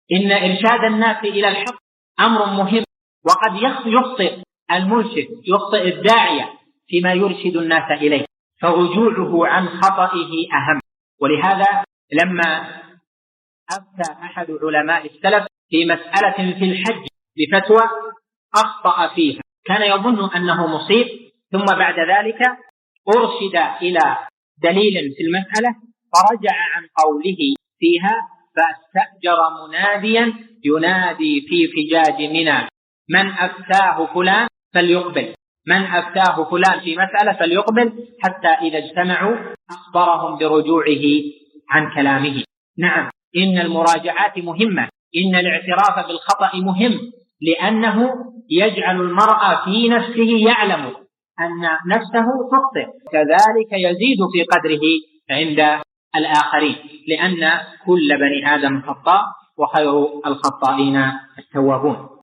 إن إرشاد الناس إلى الحق أمر مهم، وقد يخطئ المرشد، يخطئ الداعية فيما يرشد الناس إليه، فرجوعه عن خطئه أهم. ولهذا لما أفتى أحد علماء السلف في مسألة في الحج بفتوى أخطأ فيها، كان يظن أنه مصيب، ثم بعد ذلك أرشد إلى دليل في المسألة فرجع عن قوله فيها، فاستأجر مناديا ينادي في فجاج منى من أفتاه فلان فليقبل، من أفتاه فلان في مسألة فليقبل، حتى إذا اجتمعوا أخبرهم برجوعه عن كلامه. نعم، إن المراجعات مهمة، إن الاعتراف بالخطأ مهم، لأنه يجعل المرء في نفسه يعلم أن نفسه تخطئ، كذلك يزيد في قدره عند الآخرين، لأن كل بني آدم خطاء وخير الخطائين التوابون.